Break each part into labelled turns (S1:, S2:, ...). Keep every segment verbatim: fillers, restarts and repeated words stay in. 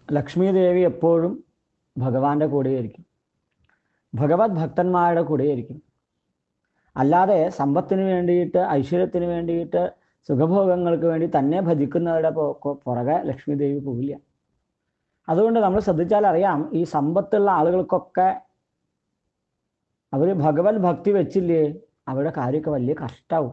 S1: ലക്ഷ്മി ദേവി എപ്പോഴും ഭഗവാന്റെ കൂടെയായിരിക്കും, ഭഗവത് ഭക്തന്മാരുടെ കൂടെയായിരിക്കും. അല്ലാതെ സമ്പത്തിന് വേണ്ടിയിട്ട്, ഐശ്വര്യത്തിന് വേണ്ടിയിട്ട്, സുഖഭോഗങ്ങൾക്ക് വേണ്ടി തന്നെ ഭജിക്കുന്നവരുടെ പുറകെ ലക്ഷ്മി ദേവി പോവില്ല. അതുകൊണ്ട് നമ്മൾ ശ്രദ്ധിച്ചാൽ അറിയാം, ഈ സമ്പത്തുള്ള ആളുകൾക്കൊക്കെ അവർ ഭഗവത് ഭക്തി വെച്ചില്ലേ അവരുടെ കാര്യമൊക്കെ വലിയ കഷ്ടാവും.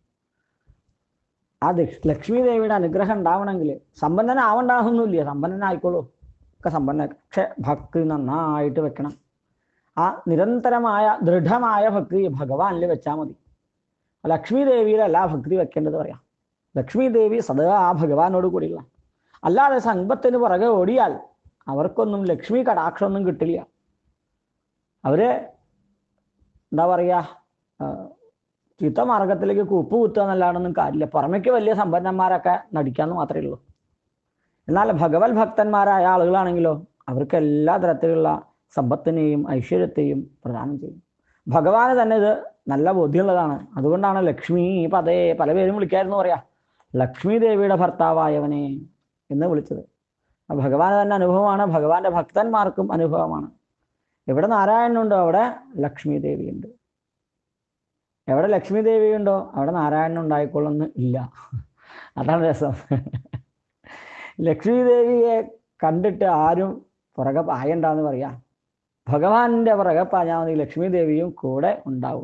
S1: ആ ലക്ഷ്മി ദേവിയുടെ അനുഗ്രഹം ഉണ്ടാവണമെങ്കിൽ സമ്പന്നനാവണ്ടാകുന്നില്ല, സമ്പന്നനായിക്കോളൂ, ഒക്കെ സമ്പന്ന, പക്ഷെ ഭക്തി നന്നായിട്ട് വെക്കണം. ആ നിരന്തരമായ ദൃഢമായ ഭക്തി ഭഗവാനിൽ വെച്ചാൽ മതി. ലക്ഷ്മി ദേവിയിലല്ല ഭക്തി വെക്കേണ്ടത് പറയാം. ലക്ഷ്മി ദേവി സദാ ആ ഭഗവാനോട് കൂടിയുള്ള, അല്ലാതെ സമ്പത്തിന് പുറകെ ഓടിയാൽ അവർക്കൊന്നും ലക്ഷ്മി കടാക്ഷമൊന്നും കിട്ടില്ല. അവര് എന്താ പറയുക, ചീത്ത മാർഗത്തിലേക്ക് കുപ്പ് കുത്തുക എന്നല്ലാതൊന്നും കാര്യമില്ല. പുറമേക്ക് വലിയ സമ്പന്നന്മാരൊക്കെ നടിക്കാമെന്ന് മാത്രമേ ഉള്ളൂ. എന്നാൽ ഭഗവത് ഭക്തന്മാരായ ആളുകളാണെങ്കിലോ അവർക്ക് എല്ലാ തരത്തിലുള്ള സമ്പത്തിനെയും ഐശ്വര്യത്തെയും പ്രദാനം ചെയ്യും. ഭഗവാന് തന്നെ ഇത് നല്ല ബോധ്യമുള്ളതാണ്. അതുകൊണ്ടാണ് ലക്ഷ്മി പതേ പല പേരും വിളിക്കായിരുന്നു പറയാ, ലക്ഷ്മി ദേവിയുടെ ഭർത്താവായവനെ എന്ന് വിളിച്ചത്. ഭഗവാന് തന്നെ അനുഭവമാണ്, ഭഗവാന്റെ ഭക്തന്മാർക്കും അനുഭവമാണ്. എവിടെ നാരായണനുണ്ടോ അവിടെ ലക്ഷ്മി ദേവിയുണ്ട്, എവിടെ ലക്ഷ്മി ദേവിയുണ്ടോ അവിടെ നാരായണൻ ഉണ്ടായിക്കൊള്ളുന്ന ഇല്ല. അതാണ് രസം. ലക്ഷ്മി ദേവിയെ കണ്ടിട്ട് ആരും പുറകെ പായണ്ടെന്ന് പറയാം. ഭഗവാന്റെ പുറകെ പാഞ്ഞാൽ മതി, ലക്ഷ്മി ദേവിയും കൂടെ ഉണ്ടാവും.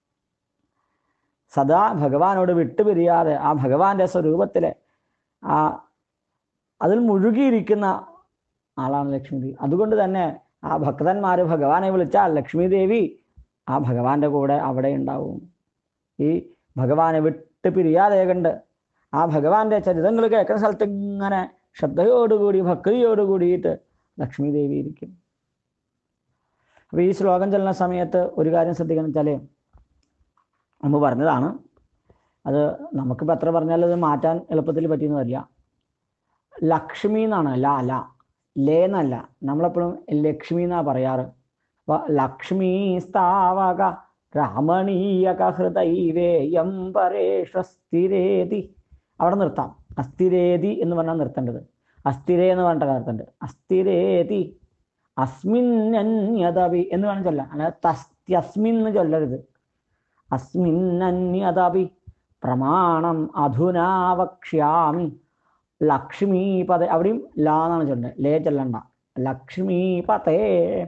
S1: സദാ ഭഗവാനോട് വിട്ടുപിരിയാതെ ആ ഭഗവാന്റെ സ്വരൂപത്തിലെ ആ അതിൽ മുഴുകിയിരിക്കുന്ന ആളാണ് ലക്ഷ്മി ദേവി. അതുകൊണ്ട് തന്നെ ആ ഭക്തന്മാർ ഭഗവാനെ വിളിച്ചാൽ ലക്ഷ്മി ദേവി ആ ഭഗവാന്റെ കൂടെ അവിടെ ഉണ്ടാവും. ഈ ഭഗവാനെ വിട്ട് പിരിയാതെ കണ്ട് ആ ഭഗവാന്റെ ചരിതങ്ങൾ കേൾക്കുന്ന സ്ഥലത്ത് ഇങ്ങനെ ശ്രദ്ധയോടുകൂടി ഭക്തിയോടുകൂടിയിട്ട് ലക്ഷ്മി ദേവി ഇരിക്കും. അപ്പൊ ഈ ശ്ലോകം ചൊല്ലുന്ന സമയത്ത് ഒരു കാര്യം ശ്രദ്ധിക്കണം വെച്ചാല്, നമ്മൾ പറഞ്ഞതാണ്, അത് നമുക്കിപ്പോൾ എത്ര പറഞ്ഞാലും അത് മാറ്റാൻ എളുപ്പത്തിൽ പറ്റിയെന്ന് വരില്ല. ലക്ഷ്മി എന്നാണ്, ല അല ലേ എന്നല്ല, നമ്മളെപ്പോഴും ലക്ഷ്മി എന്നാ പറയാറ്. അപ്പൊ ലക്ഷ്മി സ്ഥാവക രാമണീയക ഹൃദൈവേയം പരേഷസ്ഥിരേതി, അവിടെ നിർത്താം. അസ്ഥിരേതി എന്ന് പറഞ്ഞാൽ നിർത്തേണ്ടത്, അസ്ഥിരേ എന്ന് പറഞ്ഞിട്ട് നിർത്തേണ്ടത്. അസ്ഥിരേതി അസ്മിന്നന്യതപി എന്ന് വേണം ചൊല്ലാം, അല്ലാതെ തസ്ത്യസ്മിൻ എന്ന് ചൊല്ലരുത്. അസ്മിന്നന്യതപി പ്രമാണം അധുനാ വക്ഷ്യാമി ലക്ഷ്മീപതേ, അവിടെയും ലാ എന്നാണ് ചൊല്ലേണ്ടത്, ലേ ചൊല്ലണ്ട. ലക്ഷ്മീപതേ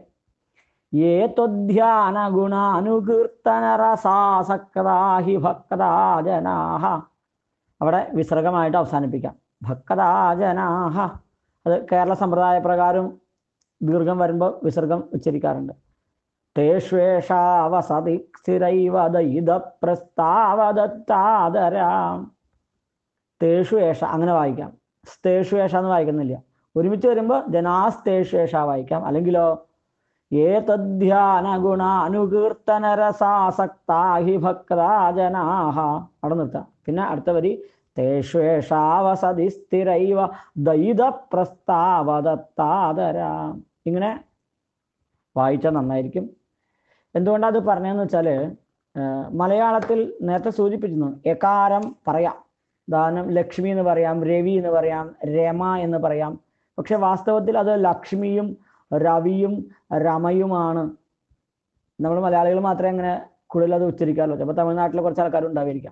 S1: യേ ത്വധ്യാന ഗുണാനുകീർത്തന രസാസക്താഹി ഭക്താ ജനാഹ, അവിടെ വിസർഗമായിട്ട് അവസാനിപ്പിക്കാം. ഭക്താ ജനാഹ, അത് കേരള സമ്പ്രദായ പ്രകാരം ദീർഘം വരുമ്പോൾ വിസർഗം ഉച്ചരിക്കാറുണ്ട്. തേഷ്വേഷാവസതി സ്ഥിരൈവ ദയിദ പ്രസ്താവദത്താദരാം. തേഷ്വേഷ അങ്ങനെ വായിക്കാം, സ്തേഷ്വേഷ എന്ന് വായിക്കുന്നില്ല. ഒരുമിച്ച് വരുമ്പോൾ ജനാസ്തേഷ്വേഷ വായിക്കാം. അല്ലെങ്കിലോ ഏതധ്യാന ഗുണാനുകീർത്തന രസാസക്താഹി ഭക്താ ജനാഹ, അവിടെ നിർത്താം. പിന്നെ അടുത്ത വരി തേഷ്വേഷാവസതി സ്ഥിരൈവ ദയിദ പ്രസ്താവദത്താദരാം. ഇങ്ങനെ വായിച്ചാൽ നന്നായിരിക്കും. എന്തുകൊണ്ടാണ് അത് പറഞ്ഞതെന്ന് വെച്ചാൽ, മലയാളത്തിൽ നേരത്തെ സൂചിപ്പിച്ചിരുന്നു, എകാരം പറയാം. ദാനം ലക്ഷ്മി എന്ന് പറയാം, രവി എന്ന് പറയാം, രമ എന്ന് പറയാം. പക്ഷെ വാസ്തവത്തിൽ അത് ലക്ഷ്മിയും രവിയും രമയുമാണ്. നമ്മൾ മലയാളികൾ മാത്രമേ അങ്ങനെ കൂടുതൽ അത് ഉച്ചരിക്കാറുള്ളൂ. ചിലപ്പോൾ തമിഴ്നാട്ടിലെ കുറച്ച് ആൾക്കാരുണ്ടായിരിക്കാം.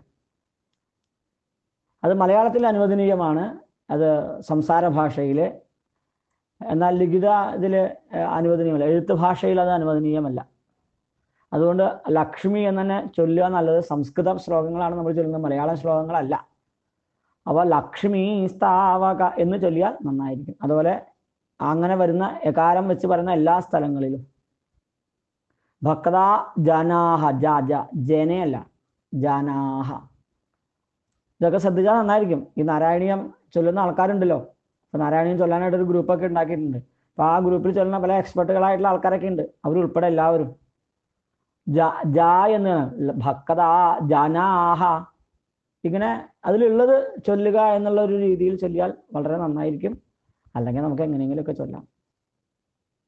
S1: അത് മലയാളത്തിൽ അനുവദനീയമാണ്, അത് സംസാര ഭാഷയിൽ. എന്നാൽ ലിഖിത ഇതിൽ അനുവദനീയമല്ല, എഴുത്ത് ഭാഷയിൽ അത് അനുവദനീയമല്ല. അതുകൊണ്ട് ലക്ഷ്മി എന്ന് തന്നെ ചൊല്ലുക നല്ലത്. സംസ്കൃത ശ്ലോകങ്ങളാണ് നമ്മൾ ചൊല്ലുന്നത്, മലയാളം ശ്ലോകങ്ങളല്ല. അപ്പോൾ ലക്ഷ്മി സ്ഥാവക എന്ന് ചൊല്ലിയാൽ നന്നായിരിക്കും. അതുപോലെ അങ്ങനെ വരുന്ന എകാരം വെച്ച് പറയുന്ന എല്ലാ സ്ഥലങ്ങളിലും ഭക്താ ജനാഹ, ജ ജ ജനയല്ല ജനാഹ, ഇതൊക്കെ ശ്രദ്ധിച്ചാൽ നന്നായിരിക്കും. ഈ നാരായണീയം ചൊല്ലുന്ന ആൾക്കാരുണ്ടല്ലോ, ഇപ്പൊ നാരായണീയം ചൊല്ലാനായിട്ട് ഒരു ഗ്രൂപ്പൊക്കെ ഉണ്ടാക്കിയിട്ടുണ്ട്. അപ്പൊ ആ ഗ്രൂപ്പിൽ ചൊല്ലുന്ന പല എക്സ്പെർട്ടുകളായിട്ടുള്ള ആൾക്കാരൊക്കെ ഉണ്ട്, അവരുൾപ്പെടെ എല്ലാവരും ജ ജ എന്ന് ഭക്താ ജനാഹ ഇങ്ങനെ അതിലുള്ളത് ചൊല്ലുക എന്നുള്ള ഒരു രീതിയിൽ ചൊല്ലിയാൽ വളരെ നന്നായിരിക്കും. അല്ലെങ്കിൽ നമുക്ക് എങ്ങനെയെങ്കിലുമൊക്കെ ചൊല്ലാം.